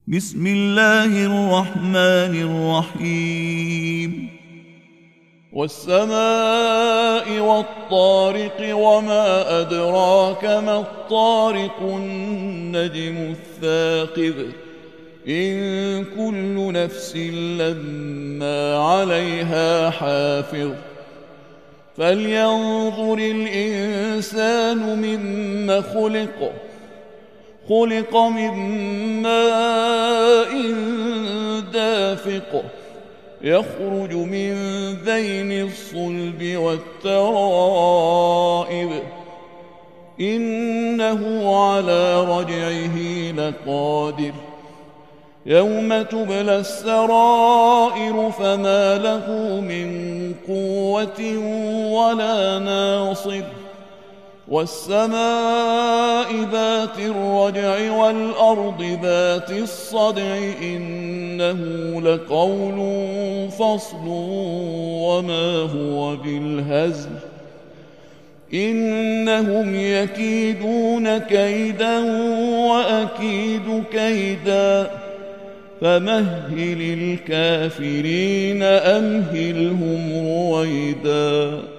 بسم الله الرحمن الرحيم والسماء والطارق وما أدراك ما الطارق النجم الثاقب إن كل نفس لما عليها حافظ فلينظر الإنسان مما خلق من ماء دافق يخرج من بين الصلب والترائب إنه على رجعه لقادر يوم تبلى السرائر فما له من قوة ولا ناصر والسماء ذات الرجع والأرض ذات الصدع إنه لقول فصل وما هو بالهزل إنهم يكيدون كيدا وأكيد كيدا فمهل الكافرين أمهلهم رويدا.